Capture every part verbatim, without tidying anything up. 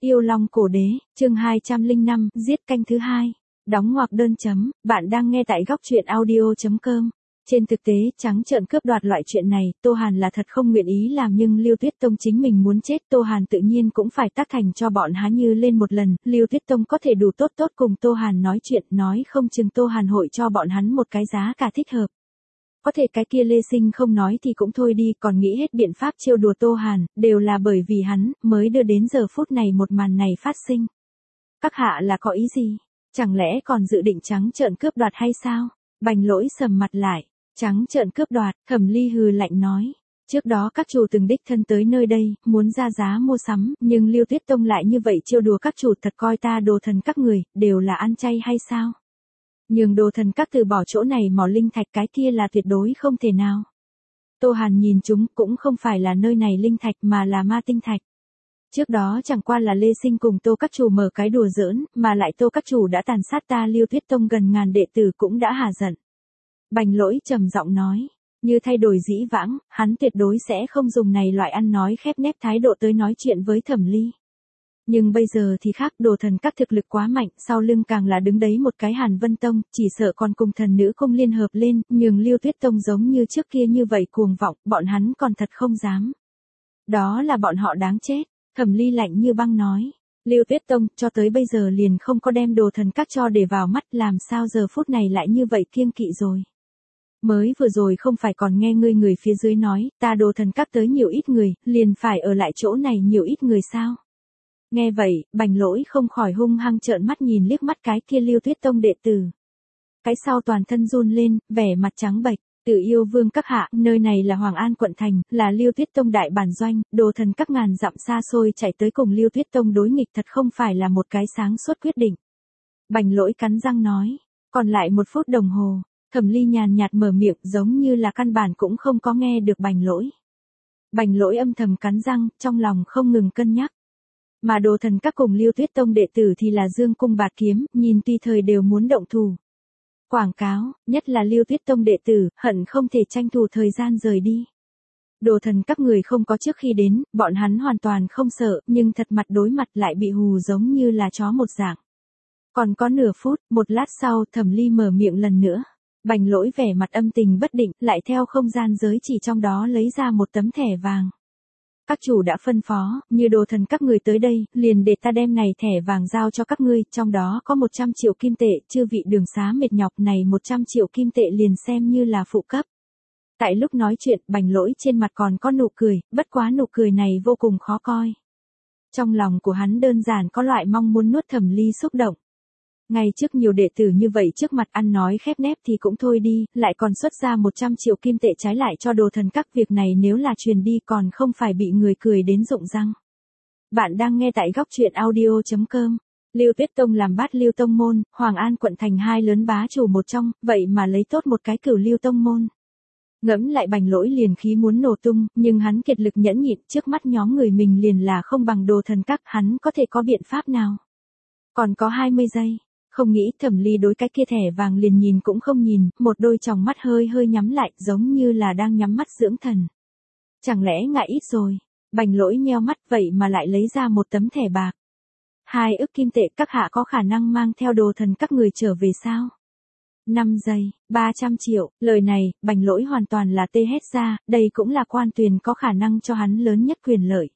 Yêu Long Cổ Đế, chương hai trăm lẻ năm, giết canh thứ hai. Đóng ngoặc đơn chấm, bạn đang nghe tại góc truyện audio chấm com. Trên thực tế, trắng trợn cướp đoạt loại chuyện này, Tô Hàn là thật không nguyện ý làm nhưng Lưu Tuyết Tông chính mình muốn chết, Tô Hàn tự nhiên cũng phải tác thành cho bọn Há Như lên một lần, Lưu Tuyết Tông có thể đủ tốt tốt cùng Tô Hàn nói chuyện, nói không chừng Tô Hàn hội cho bọn hắn một cái giá cả thích hợp. Có thể cái kia Lê Sinh không nói thì cũng thôi đi, còn nghĩ hết biện pháp trêu đùa Tô Hàn, đều là bởi vì hắn, mới đưa đến giờ phút này một màn này phát sinh. Các hạ là có ý gì? Chẳng lẽ còn dự định trắng trợn cướp đoạt hay sao? Bành Lỗi sầm mặt lại, trắng trợn cướp đoạt, Thẩm Ly hừ lạnh nói. Trước đó các chủ từng đích thân tới nơi đây, muốn ra giá mua sắm, nhưng Lưu Tuyết Tông lại như vậy trêu đùa các chủ, thật coi ta đồ thần các người, đều là ăn chay hay sao? Nhưng đồ thần các từ bỏ chỗ này mỏ linh thạch, cái kia là tuyệt đối không thể nào. Tô Hàn nhìn chúng cũng không phải là nơi này linh thạch mà là ma tinh thạch. Trước đó chẳng qua là Lê Sinh cùng Tô các chủ mở cái đùa giỡn, mà lại Tô các chủ đã tàn sát ta Lưu Tuyết Tông gần ngàn đệ tử cũng đã hả giận. Bành Lỗi trầm giọng nói, như thay đổi dĩ vãng, hắn tuyệt đối sẽ không dùng này loại ăn nói khép nép thái độ tới nói chuyện với Thẩm Ly. Nhưng bây giờ thì khác, đồ thần các thực lực quá mạnh, sau lưng càng là đứng đấy một cái Hàn Vân Tông, chỉ sợ còn cùng thần nữ không liên hợp lên, nhường Lưu Tuyết Tông giống như trước kia như vậy cuồng vọng, bọn hắn còn thật không dám. Đó là bọn họ đáng chết, Thẩm Ly lạnh như băng nói. Lưu Tuyết Tông cho tới bây giờ liền không có đem đồ thần các cho để vào mắt, làm sao giờ phút này lại như vậy kiêng kỵ rồi. Mới vừa rồi không phải còn nghe ngươi người phía dưới nói, ta đồ thần các tới nhiều ít người, liền phải ở lại chỗ này nhiều ít người sao? Nghe vậy, Bành Lỗi không khỏi hung hăng trợn mắt nhìn liếc mắt cái kia Lưu Tuyết Tông đệ tử. Cái sau toàn thân run lên, vẻ mặt trắng bệch, Tự Yêu Vương các hạ, nơi này là Hoàng An quận thành, là Lưu Tuyết Tông đại bản doanh, đồ thần các ngàn dặm xa xôi chạy tới cùng Lưu Tuyết Tông đối nghịch, thật không phải là một cái sáng suốt quyết định. Bành Lỗi cắn răng nói, còn lại một phút đồng hồ, Thẩm Ly nhàn nhạt mở miệng giống như là căn bản cũng không có nghe được Bành Lỗi. Bành Lỗi âm thầm cắn răng, trong lòng không ngừng cân nhắc. Mà đồ thần các cùng Lưu Tuyết Tông đệ tử thì là dương cung bạt kiếm, nhìn tùy thời đều muốn động thủ. Quảng cáo, nhất là Lưu Tuyết Tông đệ tử, hận không thể tranh thủ thời gian rời đi. Đồ thần các người không có trước khi đến, bọn hắn hoàn toàn không sợ, nhưng thật mặt đối mặt lại bị hù giống như là chó một dạng. Còn có nửa phút, một lát sau, Thẩm Ly mở miệng lần nữa. Bành Lỗi vẻ mặt âm tình bất định, lại theo không gian giới chỉ trong đó lấy ra một tấm thẻ vàng. Các chủ đã phân phó, như đồ thần các người tới đây, liền để ta đem này thẻ vàng giao cho các ngươi, trong đó có một trăm triệu kim tệ, chư vị đường xá mệt nhọc này một trăm triệu kim tệ liền xem như là phụ cấp. Tại lúc nói chuyện, Bành Lỗi trên mặt còn có nụ cười, bất quá nụ cười này vô cùng khó coi. Trong lòng của hắn đơn giản có loại mong muốn nuốt Thẩm Ly xúc động. Ngay trước nhiều đệ tử như vậy trước mặt ăn nói khép nép thì cũng thôi đi, lại còn xuất ra một trăm triệu kim tệ trái lại cho đồ thần các, việc này nếu là truyền đi còn không phải bị người cười đến rụng răng. Bạn đang nghe tại góc truyện audio chấm com. Lưu Tuyết Tông làm bát Lưu Tông môn, Hoàng An quận thành hai lớn bá chủ một trong, vậy mà lấy tốt một cái Cửu Lưu Tông môn. Ngẫm lại Bành Lỗi liền khí muốn nổ tung, nhưng hắn kiệt lực nhẫn nhịn, trước mắt nhóm người mình liền là không bằng đồ thần các, hắn có thể có biện pháp nào? Còn có hai mươi giây. Không nghĩ Thẩm Ly đối cái kia thẻ vàng liền nhìn cũng không nhìn, một đôi tròng mắt hơi hơi nhắm lại giống như là đang nhắm mắt dưỡng thần. Chẳng lẽ ngại ít rồi? Bành Lỗi nheo mắt vậy mà lại lấy ra một tấm thẻ bạc. Hai ức kim tệ, các hạ có khả năng mang theo đồ thần các người trở về sao? năm giây, ba trăm triệu, lời này, Bành Lỗi hoàn toàn là tê hét ra, đây cũng là Quan Tuyền có khả năng cho hắn lớn nhất quyền lợi.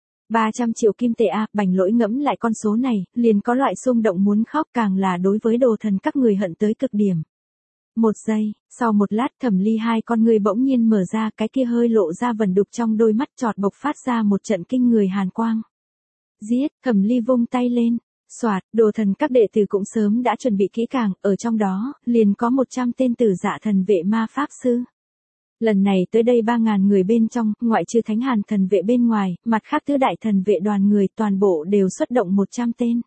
ba trăm triệu kim tệ a, Bành Lỗi ngẫm lại con số này, liền có loại xung động muốn khóc, càng là đối với đồ thần các người hận tới cực điểm. Một giây, sau một lát Thẩm Ly hai con người bỗng nhiên mở ra, cái kia hơi lộ ra vẩn đục trong đôi mắt chọt bộc phát ra một trận kinh người hàn quang. Giết, Thẩm Ly vung tay lên, soạt, đồ thần các đệ tử cũng sớm đã chuẩn bị kỹ càng, ở trong đó, liền có một trăm tên tử dạ thần vệ ma pháp sư. Lần này tới đây ba ngàn người bên trong, ngoại trừ Thánh Hàn thần vệ bên ngoài, mặt khác tứ đại thần vệ đoàn người toàn bộ đều xuất động một trăm tên.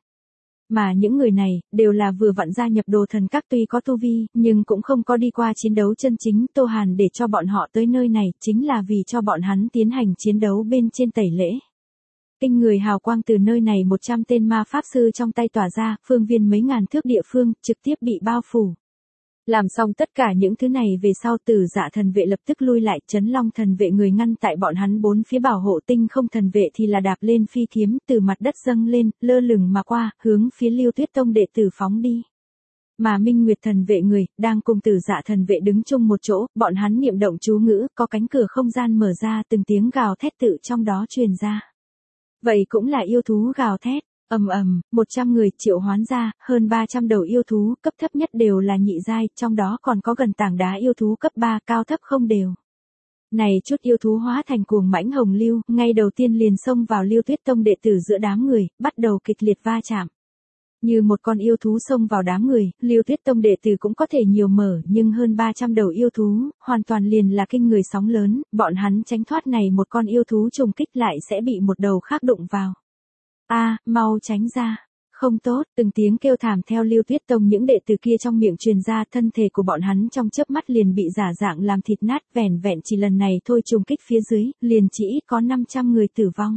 Mà những người này, đều là vừa vặn gia nhập đồ thần các, tuy có tu vi, nhưng cũng không có đi qua chiến đấu chân chính. Tô Hàn để cho bọn họ tới nơi này, chính là vì cho bọn hắn tiến hành chiến đấu bên trên tẩy lễ. Kinh người hào quang từ nơi này một trăm tên ma pháp sư trong tay tỏa ra, phương viên mấy ngàn thước địa phương, trực tiếp bị bao phủ. Làm xong tất cả những thứ này về sau Tử Dạ thần vệ lập tức lui lại, Chấn Long thần vệ người ngăn tại bọn hắn bốn phía bảo hộ, Tinh Không thần vệ thì là đạp lên phi kiếm từ mặt đất dâng lên, lơ lửng mà qua, hướng phía Lưu Tuyết Tông đệ tử phóng đi. Mà Minh Nguyệt thần vệ người, đang cùng Tử Dạ thần vệ đứng chung một chỗ, bọn hắn niệm động chú ngữ, có cánh cửa không gian mở ra, từng tiếng gào thét tự trong đó truyền ra. Vậy cũng là yêu thú gào thét. Ầm ầm, một trăm người triệu hoán ra, hơn ba trăm đầu yêu thú, cấp thấp nhất đều là nhị giai, trong đó còn có gần tảng đá yêu thú cấp ba, cao thấp không đều. Này chút yêu thú hóa thành cuồng mãnh hồng lưu, ngay đầu tiên liền xông vào Lưu Tuyết Tông đệ tử giữa đám người, bắt đầu kịch liệt va chạm. Như một con yêu thú xông vào đám người, Lưu Tuyết Tông đệ tử cũng có thể nhiều mở, nhưng hơn ba trăm đầu yêu thú, hoàn toàn liền là kinh người sóng lớn, bọn hắn tránh thoát này một con yêu thú trùng kích lại sẽ bị một đầu khác đụng vào. A, à, mau tránh ra, không tốt, từng tiếng kêu thảm theo Lưu Tuyết Tông những đệ tử kia trong miệng truyền ra, thân thể của bọn hắn trong chớp mắt liền bị giả dạng làm thịt nát, vẻn vẹn chỉ lần này thôi trùng kích phía dưới, liền chỉ ít có năm trăm người tử vong.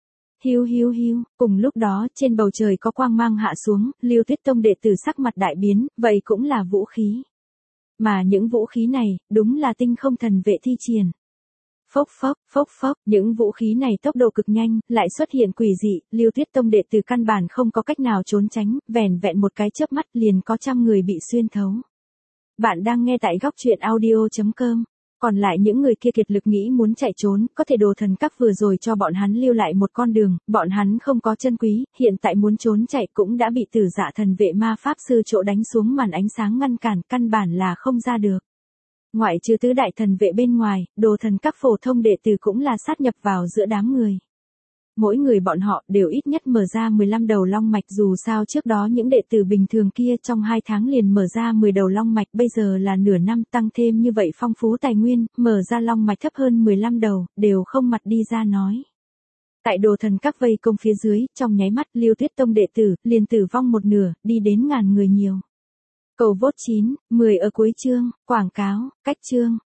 Hiu hiu hiu, cùng lúc đó trên bầu trời có quang mang hạ xuống, Lưu Tuyết Tông đệ tử sắc mặt đại biến, vậy cũng là vũ khí. Mà những vũ khí này, đúng là Tinh Không thần vệ thi triển. Phốc phốc, phốc phốc, những vũ khí này tốc độ cực nhanh, lại xuất hiện quỷ dị, Lưu Tuyết Tông đệ tử căn bản không có cách nào trốn tránh, vẻn vẹn một cái chớp mắt liền có trăm người bị xuyên thấu. Bạn đang nghe tại góc truyện audio chấm com. Còn lại những người kia kiệt lực nghĩ muốn chạy trốn, có thể Đồ Thần Các vừa rồi cho bọn hắn lưu lại một con đường, bọn hắn không có chân quý, hiện tại muốn trốn chạy cũng đã bị Tử Dạ thần vệ ma pháp sư chỗ đánh xuống màn ánh sáng ngăn cản, căn bản là không ra được. Ngoại trừ tứ đại thần vệ bên ngoài, Đồ Thần Các phổ thông đệ tử cũng là sát nhập vào giữa đám người. Mỗi người bọn họ đều ít nhất mở ra mười lăm đầu long mạch, dù sao trước đó những đệ tử bình thường kia trong hai tháng liền mở ra mười đầu long mạch, bây giờ là nửa năm tăng thêm như vậy phong phú tài nguyên, mở ra long mạch thấp hơn mười lăm đầu, đều không mặt đi ra nói. Tại Đồ Thần Các vây công phía dưới, trong nháy mắt Lưu Tuyết Tông đệ tử liền tử vong một nửa, đi đến ngàn người nhiều. Cầu vote chín, mười ở cuối chương, quảng cáo, cách chương.